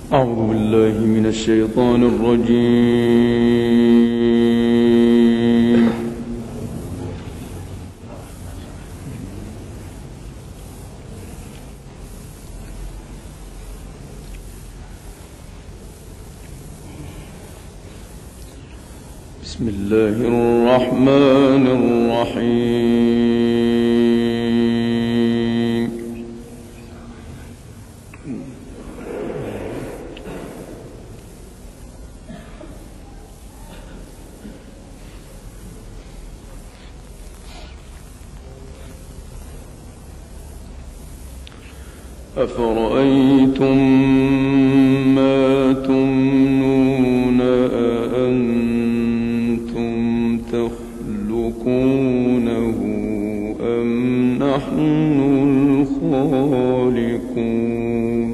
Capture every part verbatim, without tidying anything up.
أعوذ بالله من الشيطان الرجيم. بسم الله الرحمن الرحيم. أفرأيتم ما تمنون أأنتم تخلقونه أم نحن الخالقون؟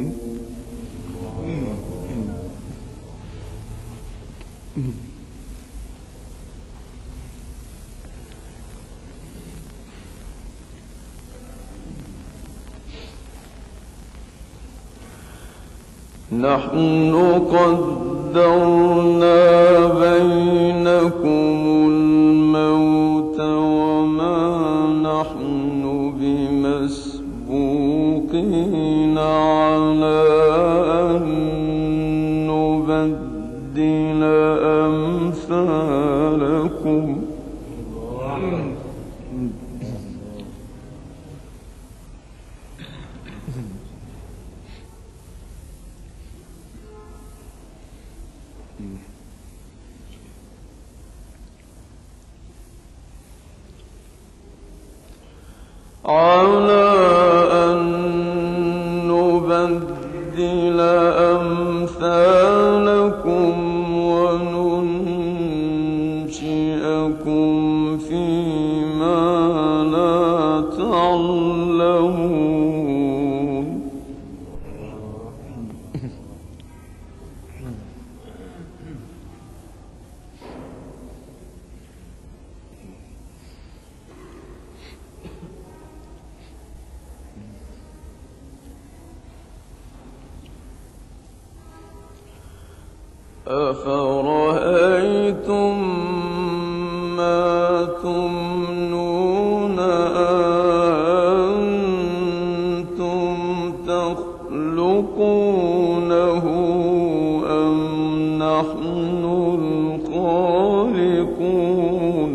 نحن قدرنا بينكم الموت وما نحن بمسبوقين على أن نبدل أمثالكم. على أن نبدل أمثالكم وننشئكم فيما لا تعلمون. أفرأيتم ما تمنون أأنتم تخلقونه أم نحن الخالقون؟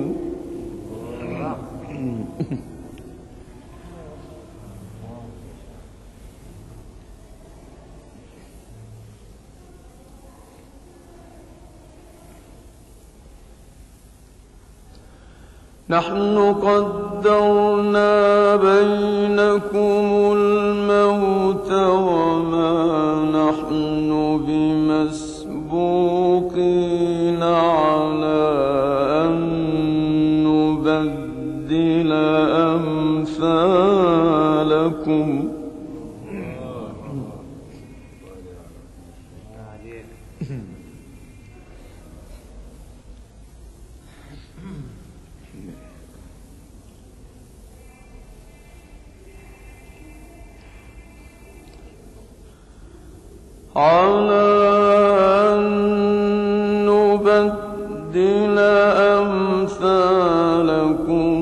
نحن قدرنا بينكم الموت وما نحن بمسبوقين على أن نبدل أمثالكم. على أن نبدل أمثالكم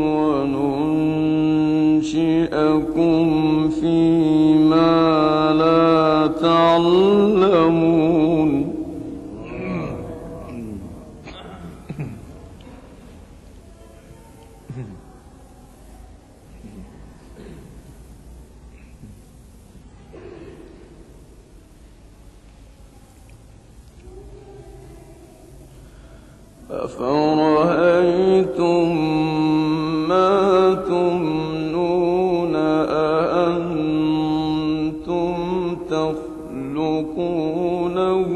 وننشئكم فيما لا تعلمون. أفرأيتم ما تمنون أأنتم تخلقونه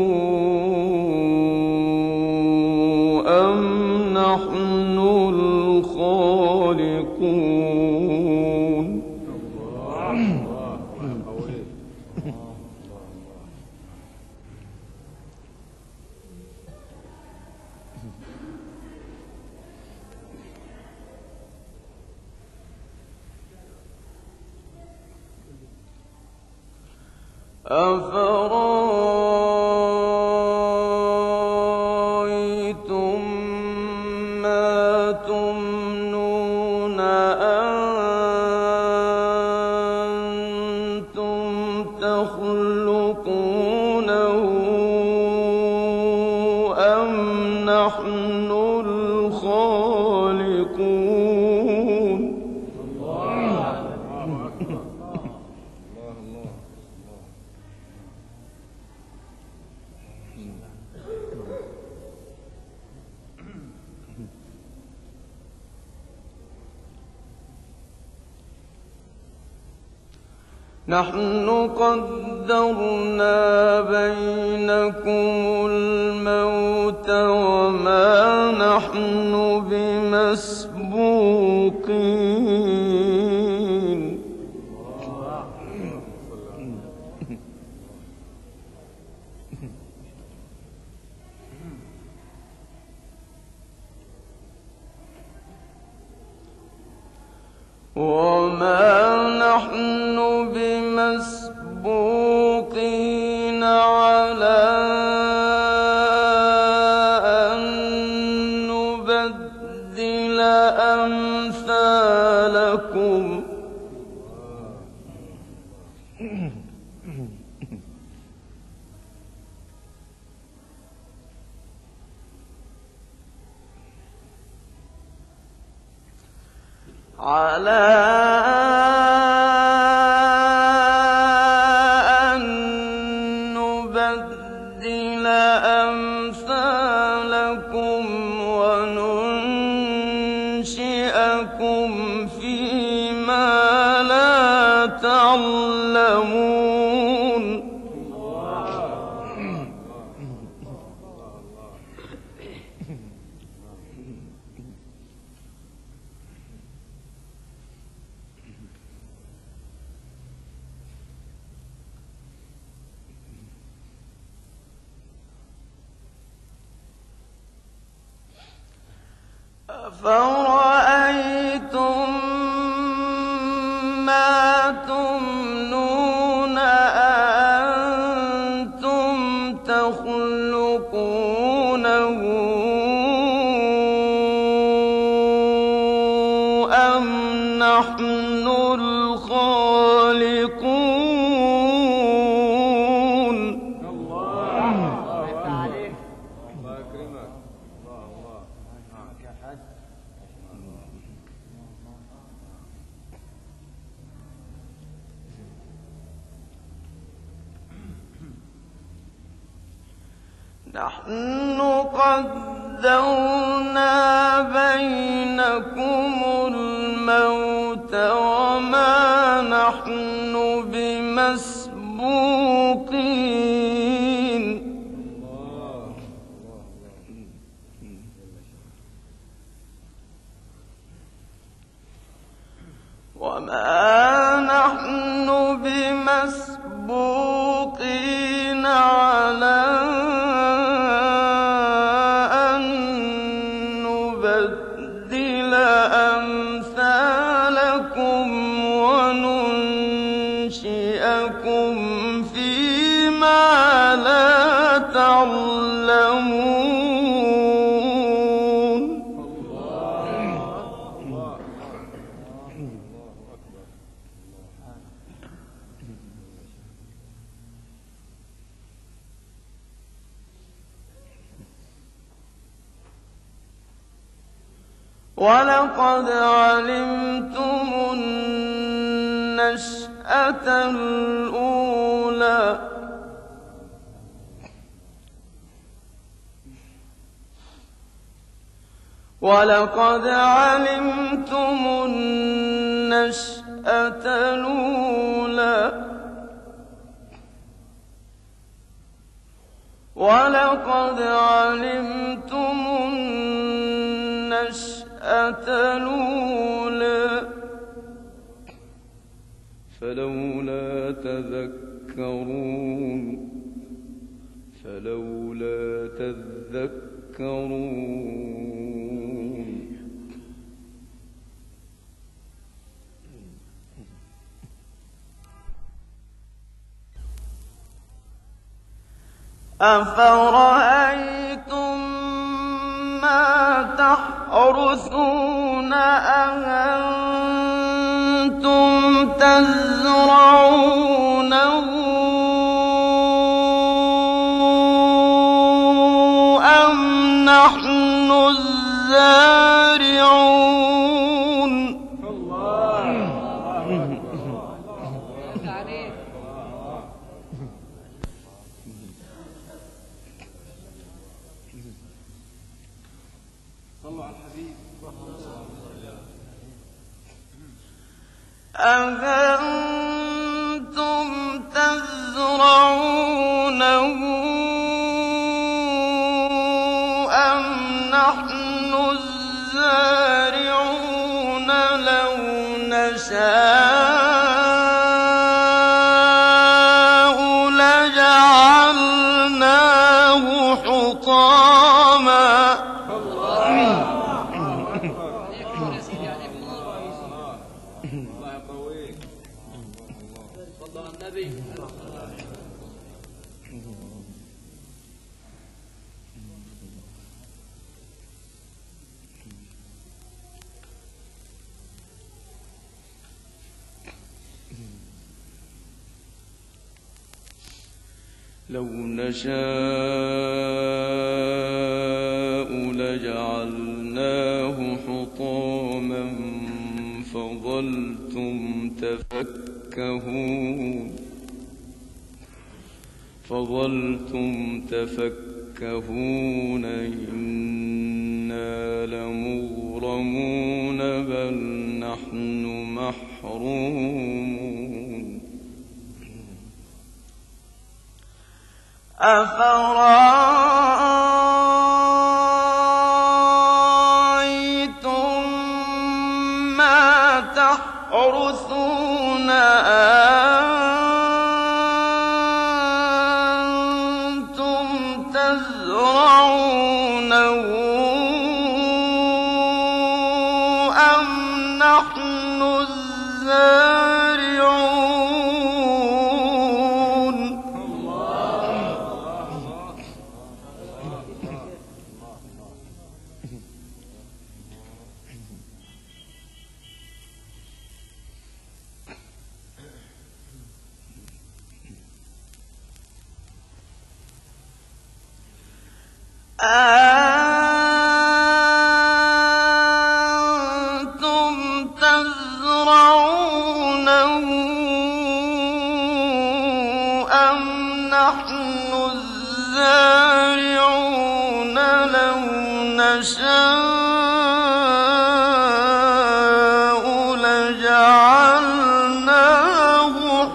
أم نحن الخالقون؟ أفرأيتم نحن قدرنا بينكم الموت وما نحن بمسبوقين وما نحن بمسبوقين على أن نبدل أمثالكم على أن نبدل أمثالكم وننشئكم فيما لا تعلمون أفرأيتم ما تمنون أأنتم تخلقونه أم نحن الخالقون نحن قدرنا بينكم الموت وما نحن بمسبوقين وما نحن بمسبوقين على أن نبدل أمثالكم وننشئكم فيما لا تعلمون ولقد علمتم النشأة الأولى ولقد علمتم النشأة الأولى ولقد علمتم النشأة الأولى فلولا تذكرون فلولا تذكرون أفرأيتم ما تحرثون أأنتم تزرعونه أم نحن الزارعون أأنتم نحن الزارعون لو نشاء لجعلناه حطاما. لو نشاء لجعلناه حطاما فظلتم تفكهون فظلتم تفكهون إنا لمغرمون بل نحن محرومون. أفرأيتم ما تحرثون أنتم تزرعونه أم نحن الزارعون؟ أأنتم تزرعونه أم نحن الزارعون لو نشاء لجعلناه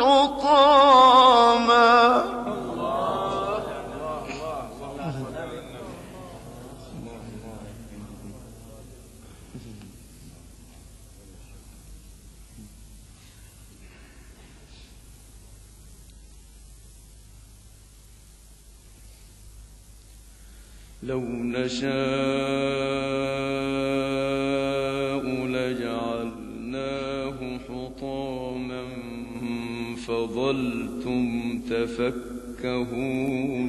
حطاما. لو نشاء لجعلناه حطاما فظلتم تفكهون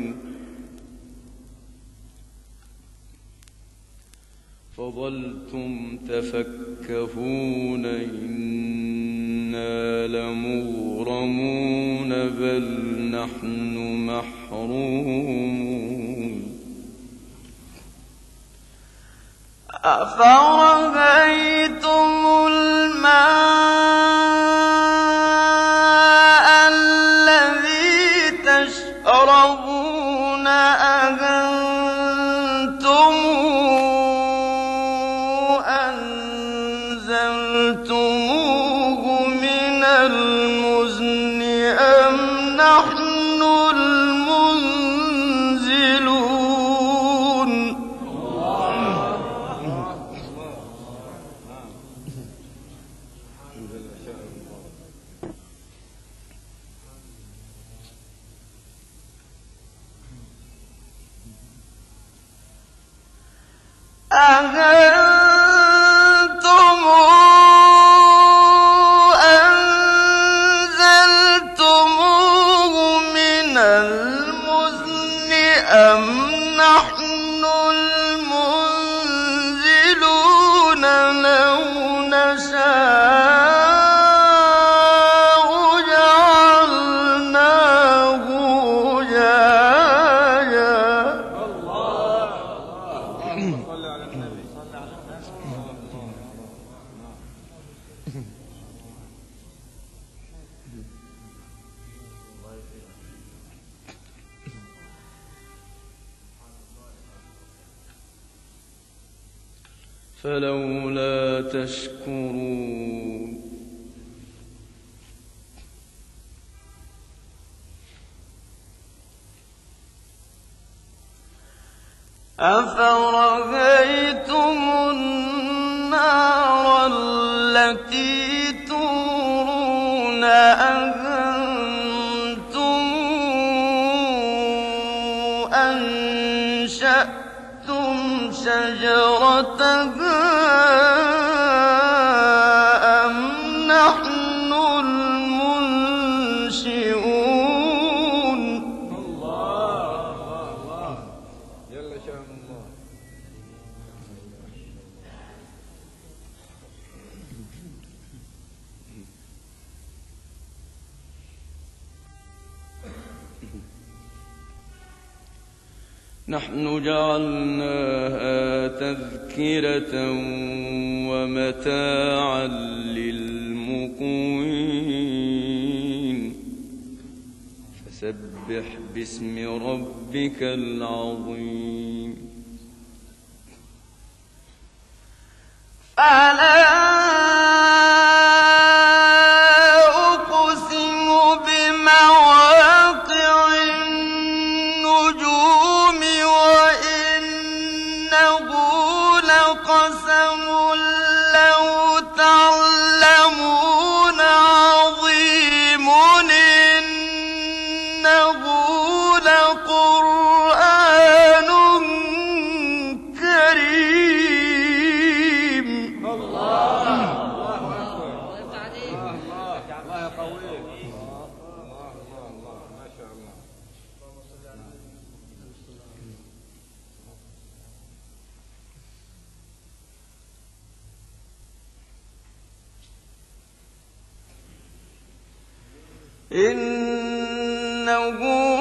فظلتم تفكهون إنا لمغرمون بل نحن محرومون. أفرأيتم الماء الذي تشربون أأنتم أنزلتموه من المزن أم نحن المنزلون؟ أأنتم أنزلتموه من المزن أم نحن المنزلون؟ لو نشاء جعلناه جاجا. فلولا تشكرون. أفرأيتم النار التي تورون أأنتم أنشأتم شجرتها أم نحن المنشئون الله الله جل شأن الله. نحن جعلناها تذكرة ومتاعا للمقوين فسبح باسم ربك العظيم. فلا أقسم بمواقع النجوم وإنه لقسم لو تعلمون عظيم إنه لقرآن كريم. الله الله أكبر. الله الله الله قوي. الله الله الله ما شاء الله. إنه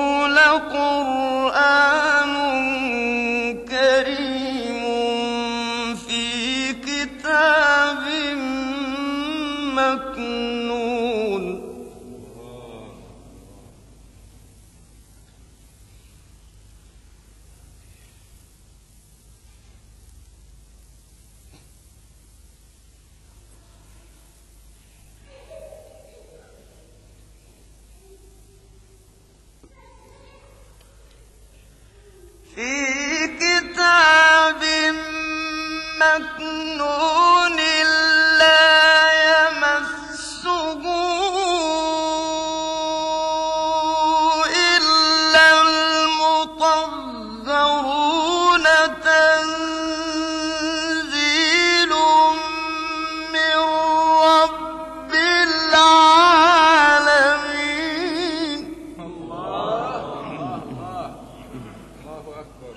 لقرآن كريم في كتاب مكنون. في كتاب مكنون لا يمسه إلا المطهرون تنزيل من رب العالمين. الله الله الله أكبر.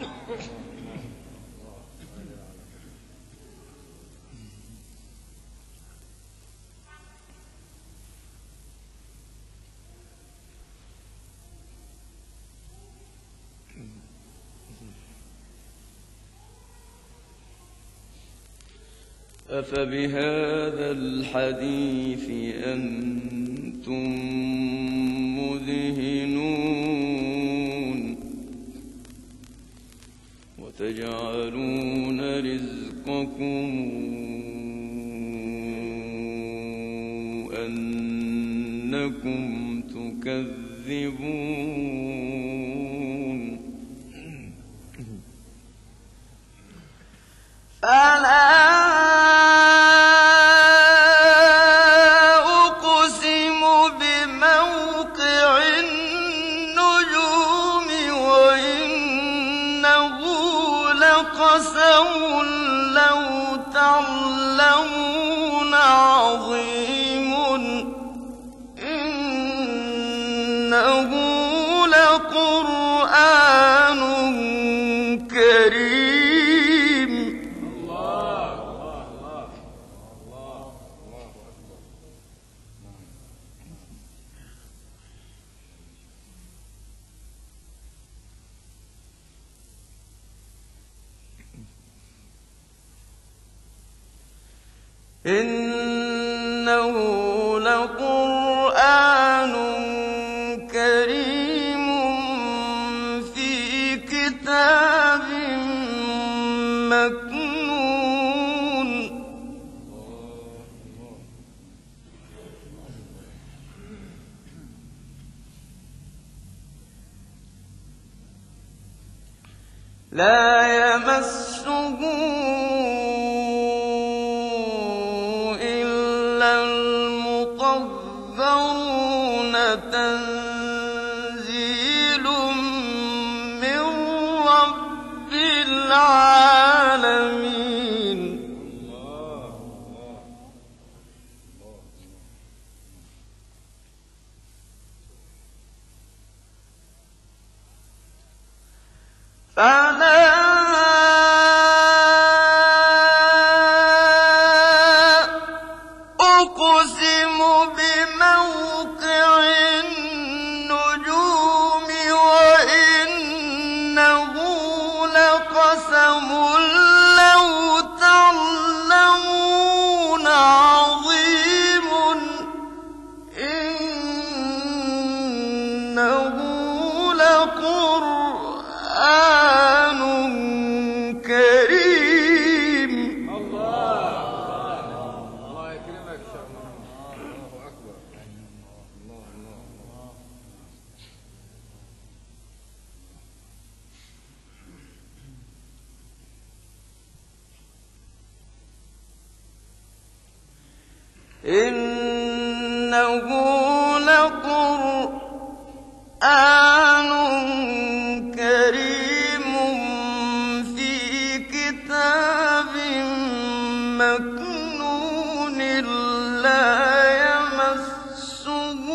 أفبهذا الحديث أنتم مدهنون وتجعلون رزقكم أنكم تكذبون. فلا أقسم بموقع النجوم وإنه لقسم لو تعلمون عظيم إنه لقرآن كريم. الله الله الله الله أكبر. إنه لقرآن كريم في كتاب مكنون. لا يمسه إلا المطهرون تنزيل من رب العالمين. فلا أقسم بموقع النجوم وإنه لقسم لو تعلمون عظيم إنه لقرآن كريم. الله الله يكرمك شيخ محمد. الله أكبر. الله الله الله. إنه لقرآن كريم في كتاب مكنون لا يمسه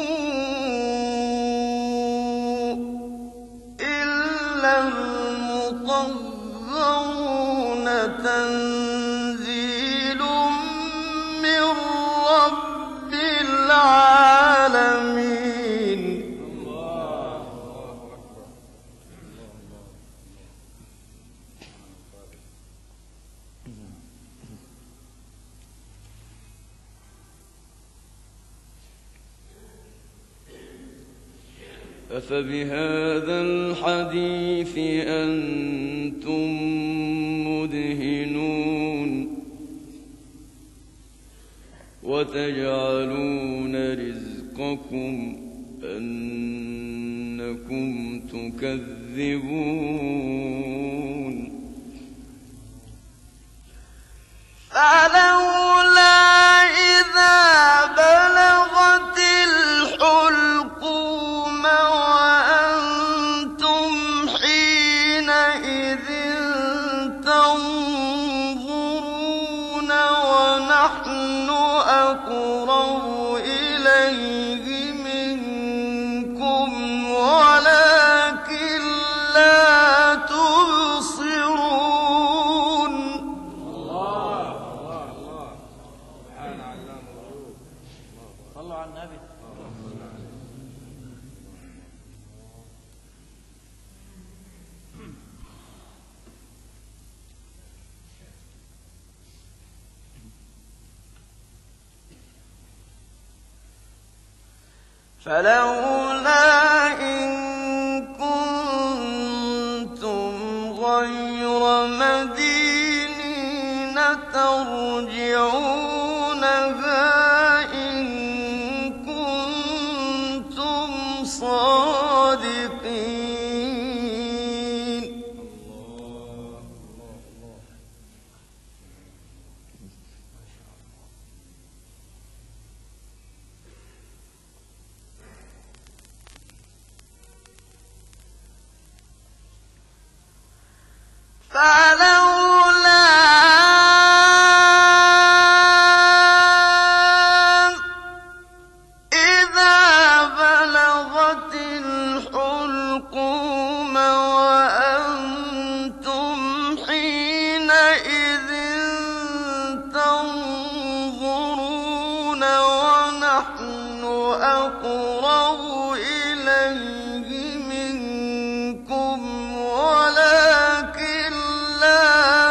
إلا المطهرون تنزيل من رب العالمين. أفبهذا الحديث أنتم مدهنون وتجعلون رزقكم أنكم تكذبون. فلولا إذا بلغت الحلقوم وأنتم حينئذ تنظرون ونحن أقرب إليه منكم ولكن لا تبصرون. الله الله الله. سبحان علام الغيوب. صلوا على النبي. فلولا إن كنتم غير مدينين ترجعونها إن كنتم صادقين. فلولا إذا بلغت الحلقوم وأنتم حينئذ تنظرون ونحن أقرب إليه منكم ولكن لا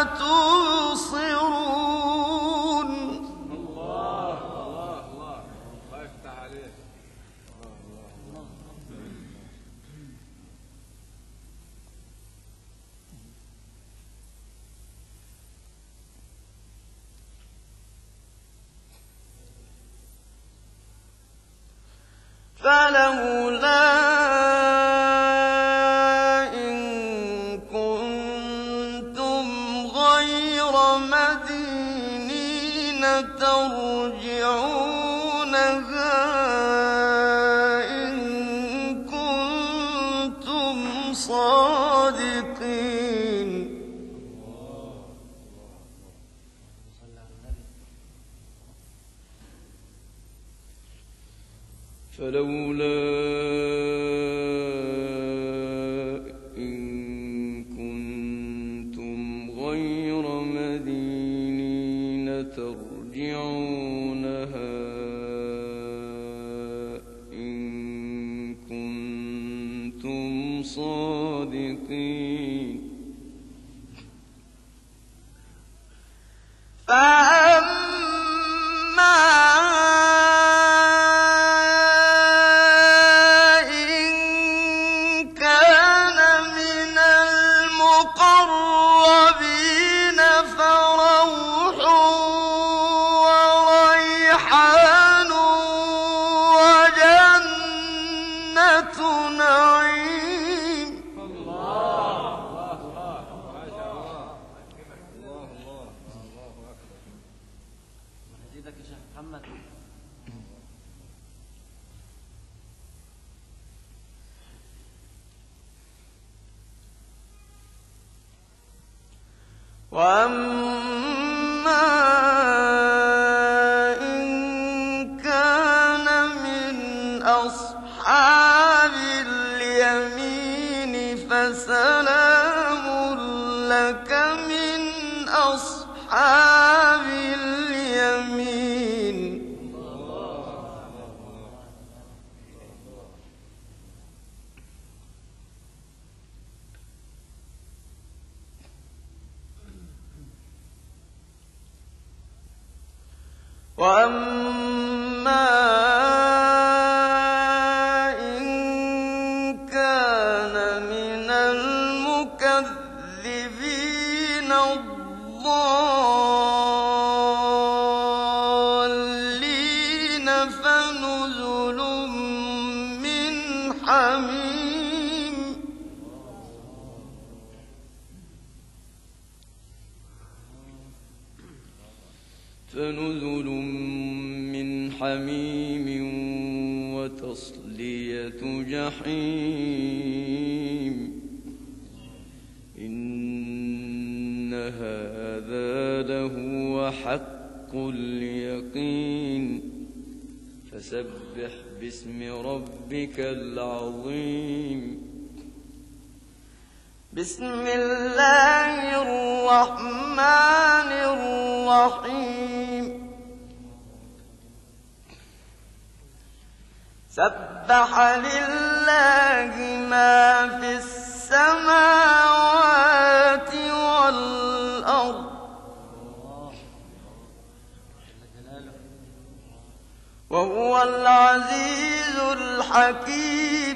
تبصرون. الله الله الله. الله يفتح عليك. الله الله الله. فلولا إن كنتم صادقين فلولا إن كنتم غير مدينين ترجعونها إن كنتم صادقين فأما وأما إن كان من أصحاب اليمين فسلام لك من أصحاب اليمين وأما إن كان من المكذبين الضالين فنزل من حميم فنزل من حميم وتصلية جحيم إن هذا لهو حق اليقين فسبح باسم ربك العظيم بسم الله الرحمن الرحيم سبح لله ما في السماوات والأرض وهو العزيز الحكيم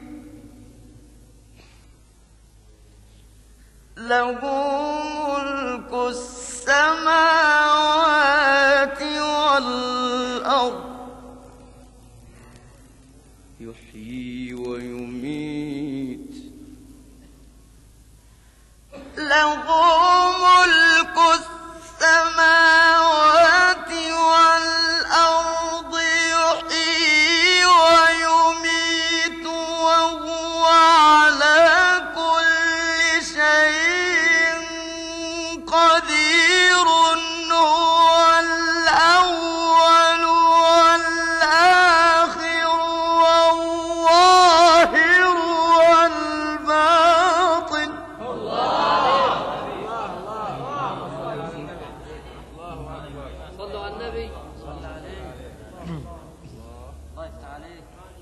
له ملك السماوات والأرض يحيي ويميت له ملك السماوات والأرض يحيي ويميت وهو على كل شيء قدير هو الأول والآخر والظاهر والباطن صلوا على النبي صلى عليه الله يفتح عليك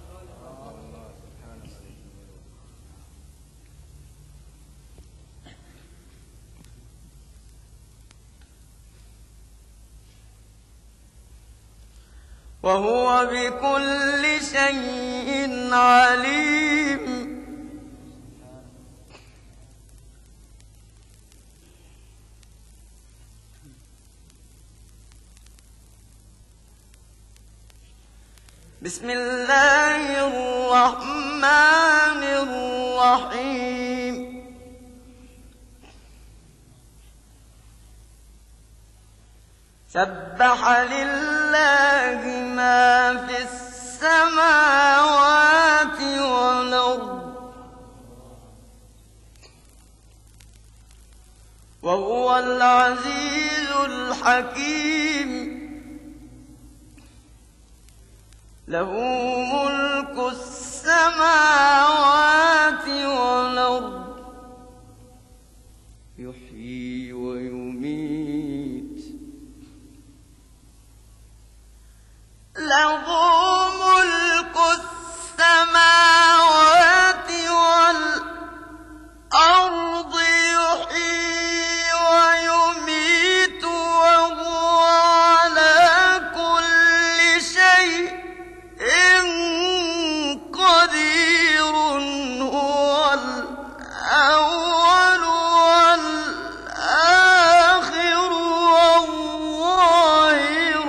وهو بكل شيء عليم بسم الله الرحمن الرحيم سبح لله ما في السماوات والأرض وهو العزيز الحكيم له ملك السماوات والأرض يحيي ويميت له ملك السماوات والأرض يحيي ويميت وهو على كل شيء قدير هو الأول والآخر والظاهر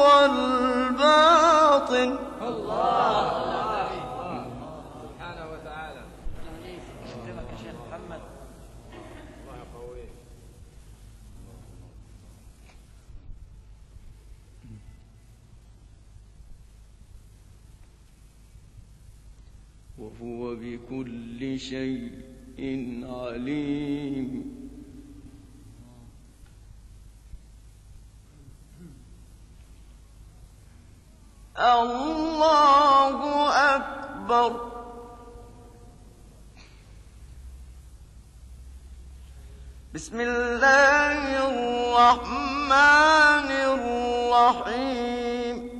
والباطن سبحانه وتعالى. قدامك يا شيخ محمد. الله يقويك. وهو بكل شيء عليم. الله أكبر. بسم الله الرحمن الرحيم.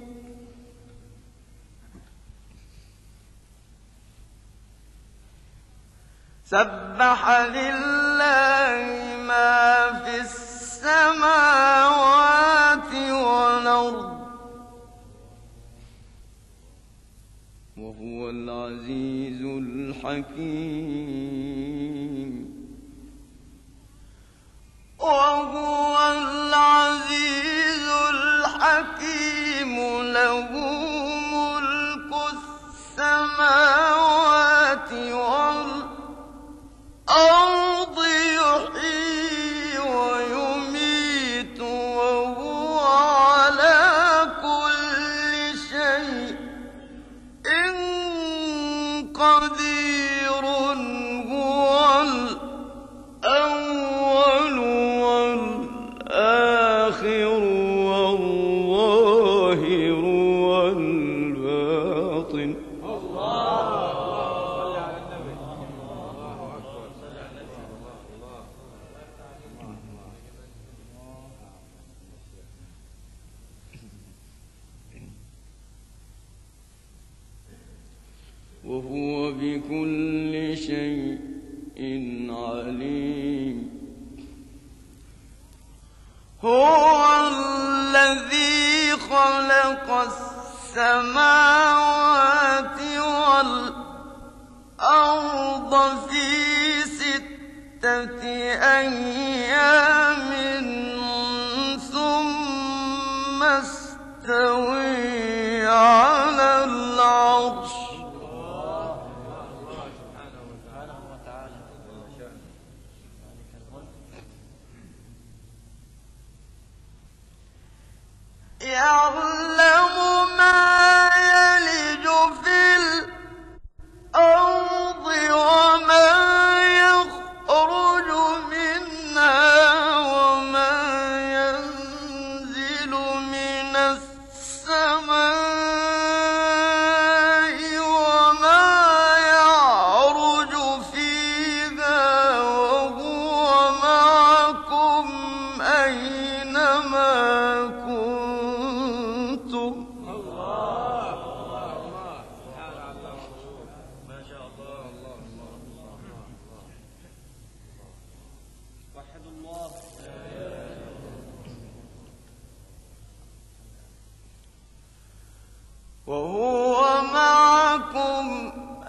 سبح لله ما في السماوات والأرض وهو العزيز الحكيم. وهو العزيز الحكيم له ملك السماوات والأرض يحيي ويميت وهو على كل شيء قدير هو الأول والآخر والظاهر والباطن. وهو بكل شيء عليم. هو الذي خلق السماوات والأرض في ستة أيام ثم استوى على العرش. يعلم ما يلج في الأرض وما يخرج منها وما ينزل من السماء وما يعرج فيها وهو معكم أينما كنتم. وحد الله. وهو معكم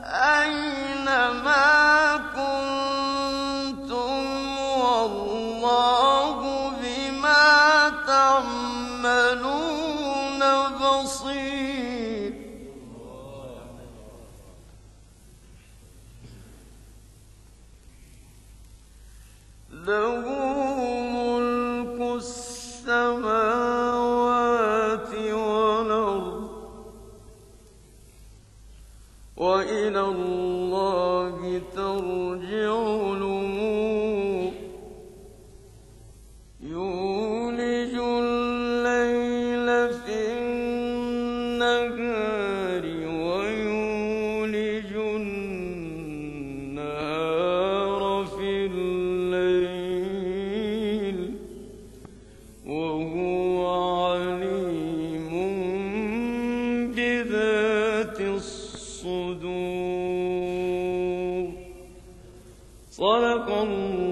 أينما كنتم والله بما تعملون بصير. له ملك السماوات والأرض وإلى الله ترجع الأمور. في النهار ويولج النهار في الليل وهو عليم بذات الصدور. صدق الله